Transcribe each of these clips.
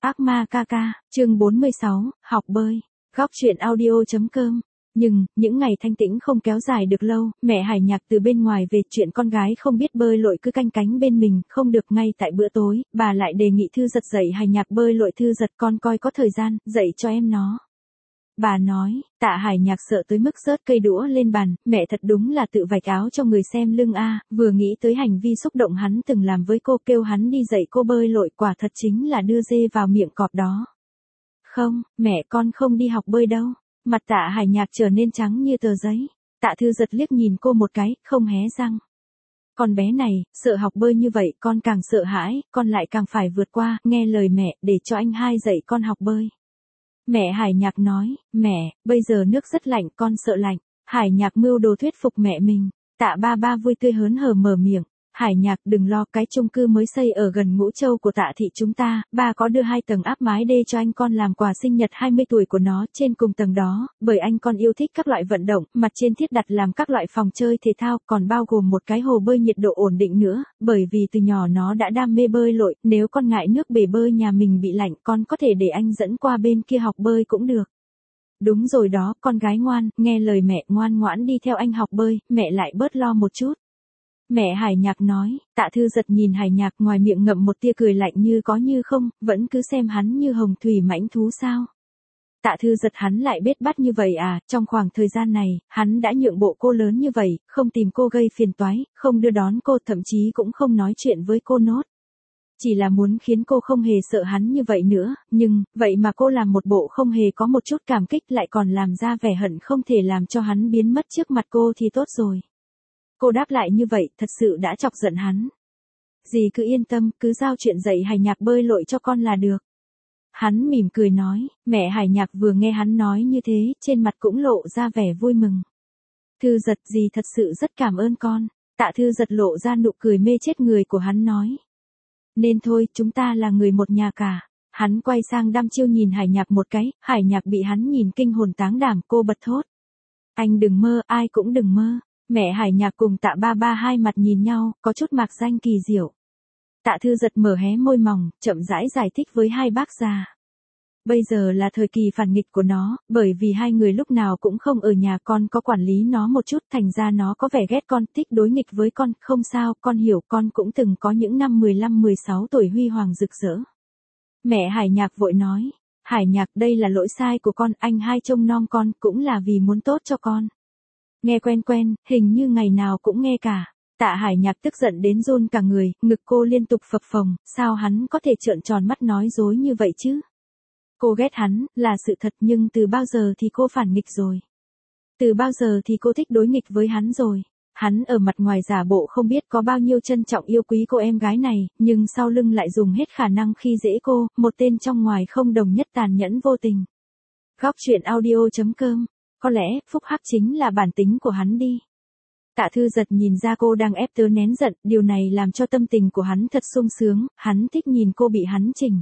Ác ma ca ca, chương 46, học bơi. Góc truyện audio.com. Nhưng, những ngày thanh tĩnh không kéo dài được lâu, mẹ Hải Nhạc từ bên ngoài về chuyện con gái không biết bơi lội cứ canh cánh bên mình, không được. Ngay tại bữa tối, bà lại đề nghị Thư Giật dạy Hải Nhạc bơi lội. Thư Giật, con coi có thời gian, dạy cho em nó. Bà nói. Tạ Hải Nhạc sợ tới mức rớt cây đũa lên bàn, mẹ thật đúng là tự vạch áo cho người xem lưng a. Vừa nghĩ tới hành vi xúc động hắn từng làm với cô, kêu hắn đi dạy cô bơi lội, quả thật chính là đưa dê vào miệng cọp đó. Không, mẹ con không đi học bơi đâu. Mặt Tạ Hải Nhạc trở nên trắng như tờ giấy. Tạ Thư Giật liếc nhìn cô một cái, không hé răng. Con bé này, sợ học bơi như vậy, con càng sợ hãi, con lại càng phải vượt qua, nghe lời mẹ, để cho anh hai dạy con học bơi. Mẹ Hải Nhạc nói, mẹ, bây giờ nước rất lạnh, con sợ lạnh. Hải Nhạc mưu đồ thuyết phục mẹ mình. Tạ ba ba vui tươi hớn hở mở miệng. Hải Nhạc, đừng lo, cái chung cư mới xây ở gần Ngũ Châu của Tạ thị chúng ta, ba có đưa 2 tầng áp mái đê cho anh con làm quà sinh nhật 20 tuổi của nó. Trên cùng tầng đó, bởi anh con yêu thích các loại vận động, mặt trên thiết đặt làm các loại phòng chơi thể thao, còn bao gồm một cái hồ bơi nhiệt độ ổn định nữa, bởi vì từ nhỏ nó đã đam mê bơi lội. Nếu con ngại nước bể bơi nhà mình bị lạnh, con có thể để anh dẫn qua bên kia học bơi cũng được. Đúng rồi đó, con gái ngoan, nghe lời mẹ, ngoan ngoãn đi theo anh học bơi, mẹ lại bớt lo một chút. Mẹ Hải Nhạc nói. Tạ Thư Giật nhìn Hải Nhạc, ngoài miệng ngậm một tia cười lạnh như có như không, vẫn cứ xem hắn như hồng thủy mãnh thú sao. Tạ Thư Giật hắn lại biết bắt như vậy à, trong khoảng thời gian này, hắn đã nhượng bộ cô lớn như vậy, không tìm cô gây phiền toái, không đưa đón cô, thậm chí cũng không nói chuyện với cô nốt. Chỉ là muốn khiến cô không hề sợ hắn như vậy nữa, nhưng, vậy mà cô làm một bộ không hề có một chút cảm kích, lại còn làm ra vẻ hận không thể làm cho hắn biến mất trước mặt cô thì tốt rồi. Cô đáp lại như vậy, thật sự đã chọc giận hắn. Dì cứ yên tâm, cứ giao chuyện dạy Hải Nhạc bơi lội cho con là được. Hắn mỉm cười nói. Mẹ Hải Nhạc vừa nghe hắn nói như thế, trên mặt cũng lộ ra vẻ vui mừng. Thư Giật, dì thật sự rất cảm ơn con. Tạ Thư Giật lộ ra nụ cười mê chết người của hắn nói. Nên thôi, chúng ta là người một nhà cả. Hắn quay sang đăm chiêu nhìn Hải Nhạc một cái, Hải Nhạc bị hắn nhìn kinh hồn táng đảm, cô bật thốt. Anh đừng mơ, ai cũng đừng mơ. Mẹ Hải Nhạc cùng Tạ ba ba hai mặt nhìn nhau, có chút mạc danh kỳ diệu. Tạ Thư Giật mở hé môi mỏng, chậm rãi giải thích với hai bác già. Bây giờ là thời kỳ phản nghịch của nó, bởi vì hai người lúc nào cũng không ở nhà, con có quản lý nó một chút, thành ra nó có vẻ ghét con, thích đối nghịch với con, không sao, con hiểu, con cũng từng có những năm 15-16 tuổi huy hoàng rực rỡ. Mẹ Hải Nhạc vội nói. Hải Nhạc, đây là lỗi sai của con, anh hai trông nom con, cũng là vì muốn tốt cho con. Nghe quen quen, hình như ngày nào cũng nghe cả. Tạ Hải Nhạc tức giận đến run cả người, ngực cô liên tục phập phồng, sao hắn có thể trợn tròn mắt nói dối như vậy chứ? Cô ghét hắn, là sự thật, nhưng từ bao giờ thì cô phản nghịch rồi? Từ bao giờ thì cô thích đối nghịch với hắn rồi? Hắn ở mặt ngoài giả bộ không biết có bao nhiêu trân trọng yêu quý cô em gái này, nhưng sau lưng lại dùng hết khả năng khi dễ cô, một tên trong ngoài không đồng nhất tàn nhẫn vô tình. Góc truyện audio.com. Có lẽ, phúc hắc chính là bản tính của hắn đi. Tạ Thư Giật nhìn ra cô đang ép tớ nén giận, điều này làm cho tâm tình của hắn thật sung sướng, hắn thích nhìn cô bị hắn chỉnh.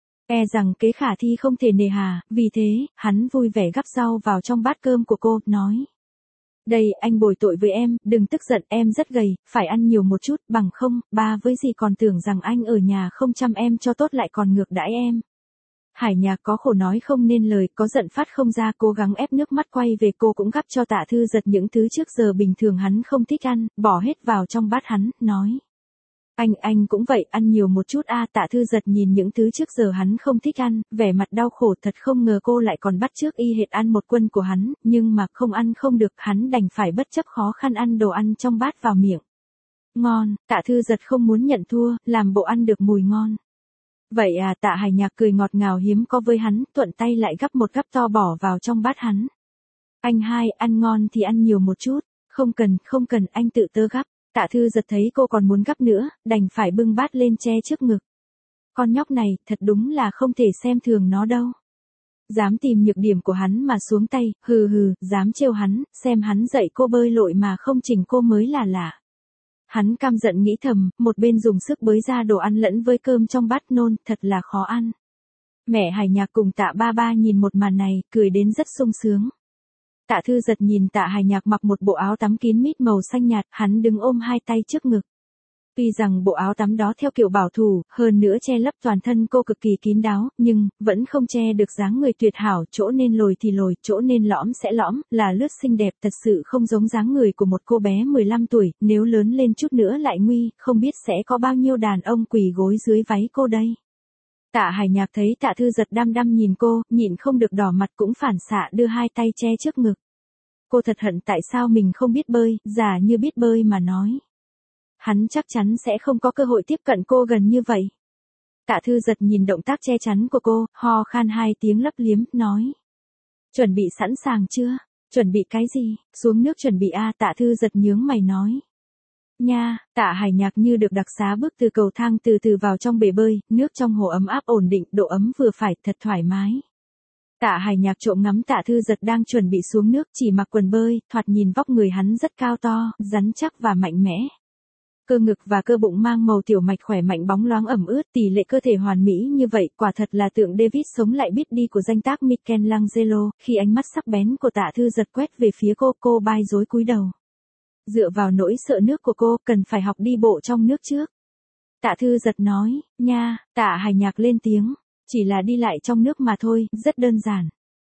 E rằng kế khả thi không thể nề hà, vì thế, hắn vui vẻ gắp rau vào trong bát cơm của cô, nói. Đây, anh bồi tội với em, đừng tức giận, em rất gầy, phải ăn nhiều một chút, bằng không, ba với dì còn tưởng rằng anh ở nhà không chăm em cho tốt lại còn ngược đãi em. Hải Nhạc có khổ nói không nên lời, có giận phát không ra, cố gắng ép nước mắt quay về, cô cũng gắp cho Tạ Thư Giật những thứ trước giờ bình thường hắn không thích ăn, bỏ hết vào trong bát hắn, nói. Anh cũng vậy, ăn nhiều một chút a. Tạ Thư Giật nhìn những thứ trước giờ hắn không thích ăn, vẻ mặt đau khổ, thật không ngờ cô lại còn bắt chước y hệt ăn một quân của hắn, nhưng mà không ăn không được, hắn đành phải bất chấp khó khăn ăn đồ ăn trong bát vào miệng. Ngon, Tạ Thư Giật không muốn nhận thua, làm bộ ăn được mùi ngon. Vậy à, Tạ Hải Nhạc cười ngọt ngào hiếm có với hắn, thuận tay lại gắp một gắp to bỏ vào trong bát hắn. Anh hai, ăn ngon thì ăn nhiều một chút, không cần, anh tự tớ gắp. Tạ Thư Giật thấy cô còn muốn gắp nữa, đành phải bưng bát lên che trước ngực. Con nhóc này, thật đúng là không thể xem thường nó đâu. Dám tìm nhược điểm của hắn mà xuống tay, dám trêu hắn, xem hắn dạy cô bơi lội mà không chỉnh cô mới là lạ. Hắn căm giận nghĩ thầm, một bên dùng sức bới ra đồ ăn lẫn với cơm trong bát nôn, thật là khó ăn. Mẹ Hải Nhạc cùng Tạ ba ba nhìn một màn này, cười đến rất sung sướng. Tạ Thư Giật nhìn Tạ Hải Nhạc mặc một bộ áo tắm kín mít màu xanh nhạt, hắn đứng ôm hai tay trước ngực. Tuy rằng bộ áo tắm đó theo kiểu bảo thủ, hơn nữa che lấp toàn thân cô cực kỳ kín đáo, nhưng vẫn không che được dáng người tuyệt hảo, chỗ nên lồi thì lồi, chỗ nên lõm sẽ lõm, là lướt xinh đẹp, thật sự không giống dáng người của một cô bé 15 tuổi, nếu lớn lên chút nữa lại nguy, không biết sẽ có bao nhiêu đàn ông quỳ gối dưới váy cô đây. Tạ Hải Nhạc thấy Tạ Thư Giật đăm đăm nhìn cô, nhịn không được đỏ mặt cũng phản xạ đưa hai tay che trước ngực. Cô thật hận tại sao mình không biết bơi, giả như biết bơi mà nói. Hắn chắc chắn sẽ không có cơ hội tiếp cận cô gần như vậy. Tạ Thư Giật nhìn động tác che chắn của cô, ho khan hai tiếng lấp liếm, nói. Chuẩn bị sẵn sàng chưa? Chuẩn bị cái gì? Xuống nước chuẩn bị a. Tạ Thư Giật nhướng mày nói. Nha, Tạ Hải Nhạc như được đặc xá bước từ cầu thang từ từ vào trong bể bơi, nước trong hồ ấm áp ổn định, độ ấm vừa phải, thật thoải mái. Tạ Hải Nhạc trộm ngắm Tạ Thư Giật đang chuẩn bị xuống nước, chỉ mặc quần bơi, thoạt nhìn vóc người hắn rất cao to, rắn chắc và mạnh mẽ. Cơ ngực và cơ bụng mang màu tiểu mạch khỏe mạnh bóng loáng ẩm ướt, tỷ lệ cơ thể hoàn mỹ như vậy, quả thật là tượng David sống lại biết đi của danh tác Michelangelo. Khi ánh mắt sắc bén của Tạ Thư Giật quét về phía cô bai rối cúi đầu. Dựa vào nỗi sợ nước của cô, cần phải học đi bộ trong nước trước. Tạ Thư Giật nói, nha. Tạ Hải Nhạc lên tiếng, chỉ là đi lại trong nước mà thôi, rất đơn giản.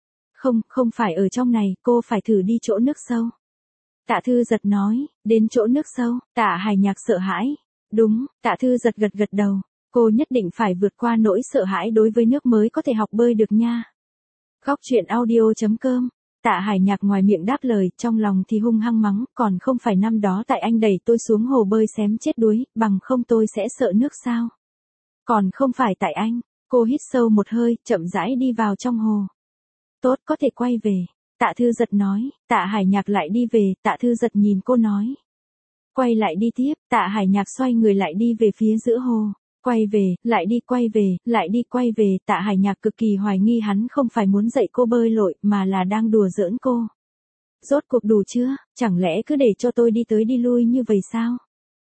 Không phải ở trong này, cô phải thử đi chỗ nước sâu. Tạ Thư Giật nói, đến chỗ nước sâu. Tạ Hải Nhạc sợ hãi. Đúng. Tạ Thư Giật gật đầu. Cô nhất định phải vượt qua nỗi sợ hãi đối với nước mới có thể học bơi được nha. Góc truyện audio.com. Tạ Hải Nhạc ngoài miệng đáp lời, trong lòng thì hung hăng mắng, còn không phải năm đó tại anh đẩy tôi xuống hồ bơi xém chết đuối, bằng không tôi sẽ sợ nước sao? Còn không phải tại anh. Cô hít sâu một hơi, chậm rãi đi vào trong hồ. Tốt, có thể quay về. Tạ Thư Giật nói. Tạ Hải Nhạc lại đi về. Tạ Thư Giật nhìn cô nói. Quay lại đi tiếp. Tạ Hải Nhạc xoay người lại đi về phía giữa hồ. Quay về, lại đi quay về, lại đi quay về. Tạ Hải Nhạc cực kỳ hoài nghi hắn không phải muốn dạy cô bơi lội, mà là đang đùa giỡn cô. Rốt cuộc đủ chưa? Chẳng lẽ cứ để cho tôi đi tới đi lui như vậy sao?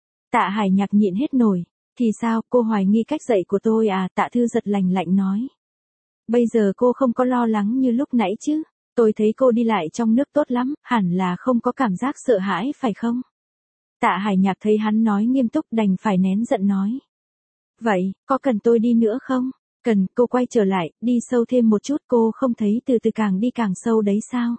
Tạ Hải Nhạc nhịn hết nổi. Thì sao, cô hoài nghi cách dạy của tôi à? Tạ Thư Giật lạnh lạnh nói. Bây giờ cô không có lo lắng như lúc nãy chứ? Tôi thấy cô đi lại trong nước tốt lắm, hẳn là không có cảm giác sợ hãi phải không? Tạ Hải Nhạc thấy hắn nói nghiêm túc đành phải nén giận nói. Vậy, có cần tôi đi nữa không? Cần. Cô quay trở lại, đi sâu thêm một chút. Cô không thấy từ từ càng đi càng sâu đấy sao?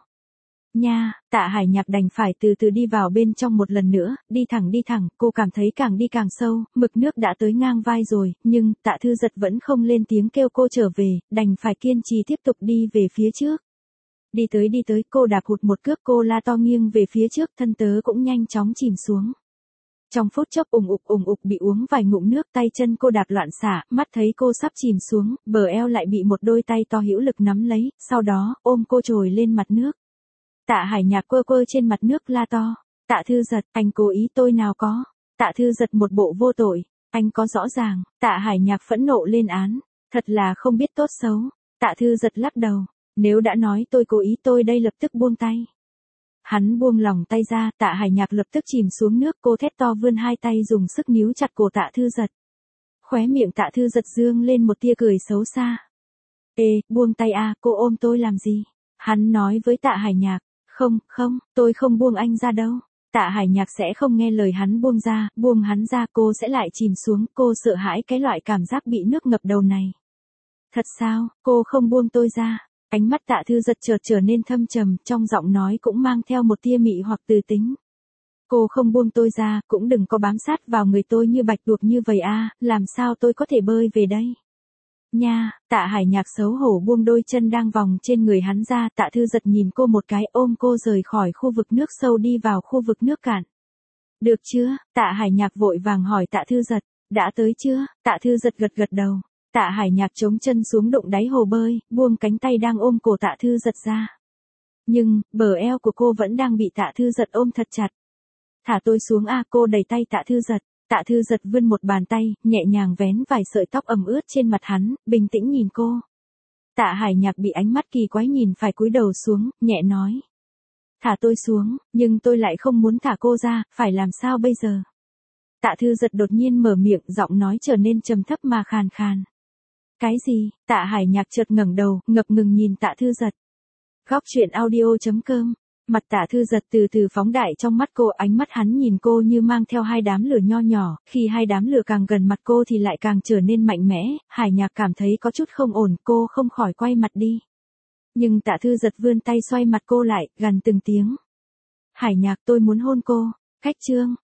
Nha. Tạ Hải Nhạc đành phải từ từ đi vào bên trong một lần nữa, đi thẳng, cô cảm thấy càng đi càng sâu, mực nước đã tới ngang vai rồi, nhưng Tạ Thư Giật vẫn không lên tiếng kêu cô trở về, đành phải kiên trì tiếp tục đi về phía trước. Đi tới, cô đạp hụt một cước, cô la to nghiêng về phía trước, thân tớ cũng nhanh chóng chìm xuống. Trong phút chốc ùng ục bị uống vài ngụm nước, tay chân cô đạp loạn xạ, mắt thấy cô sắp chìm xuống, bờ eo lại bị một đôi tay to hữu lực nắm lấy, sau đó, ôm cô trồi lên mặt nước. Tạ Hải Nhạc quơ trên mặt nước la to. Tạ Thư Giật, anh cố ý tôi nào có. Tạ Thư Giật một bộ vô tội. Anh có rõ ràng. Tạ Hải Nhạc phẫn nộ lên án. Thật là không biết tốt xấu. Tạ Thư Giật lắc đầu. Nếu đã nói tôi cố ý tôi đây lập tức buông tay. Hắn buông lòng tay ra, Tạ Hải Nhạc lập tức chìm xuống nước, cô thét to vươn hai tay dùng sức níu chặt cổ Tạ Thư Giật. Khóe miệng Tạ Thư Giật dương lên một tia cười xấu xa. Ê, buông tay à, cô ôm tôi làm gì? Hắn nói với Tạ Hải Nhạc. Không, tôi không buông anh ra đâu. Tạ Hải Nhạc sẽ không nghe lời hắn buông hắn ra cô sẽ lại chìm xuống, cô sợ hãi cái loại cảm giác bị nước ngập đầu này. Thật sao, cô không buông tôi ra? Ánh mắt Tạ Thư Giật chợt trở nên thâm trầm, trong giọng nói cũng mang theo một tia mị hoặc từ tính. Cô không buông tôi ra, cũng đừng có bám sát vào người tôi như bạch tuộc như vậy à, làm sao tôi có thể bơi về đây? Nha. Tạ Hải Nhạc xấu hổ buông đôi chân đang vòng trên người hắn ra. Tạ Thư Giật nhìn cô một cái, ôm cô rời khỏi khu vực nước sâu đi vào khu vực nước cạn. Được chưa? Tạ Hải Nhạc vội vàng hỏi Tạ Thư Giật. Đã tới chưa? Tạ Thư Giật gật đầu. Tạ Hải Nhạc chống chân xuống đụng đáy hồ bơi, buông cánh tay đang ôm cổ Tạ Thư Giật ra. Nhưng, bờ eo của cô vẫn đang bị Tạ Thư Giật ôm thật chặt. Thả tôi xuống a. Cô đẩy tay Tạ Thư Giật. Tạ Thư Giật vươn một bàn tay, nhẹ nhàng vén vài sợi tóc ẩm ướt trên mặt hắn, bình tĩnh nhìn cô. Tạ Hải Nhạc bị ánh mắt kỳ quái nhìn phải cúi đầu xuống, nhẹ nói. Thả tôi xuống, nhưng tôi lại không muốn thả cô ra, phải làm sao bây giờ? Tạ Thư Giật đột nhiên mở miệng, giọng nói trở nên trầm thấp mà khàn khàn. Cái gì? Tạ Hải Nhạc chợt ngẩng đầu, ngập ngừng nhìn Tạ Thư Giật. Góc truyện audio.com Mặt Tạ Thư Giật từ từ phóng đại trong mắt cô, ánh mắt hắn nhìn cô như mang theo hai đám lửa nho nhỏ, khi hai đám lửa càng gần mặt cô thì lại càng trở nên mạnh mẽ, Hải Nhạc cảm thấy có chút không ổn, cô không khỏi quay mặt đi. Nhưng Tạ Thư Giật vươn tay xoay mặt cô lại, gằn từng tiếng. Hải Nhạc, tôi muốn hôn cô. Cách chương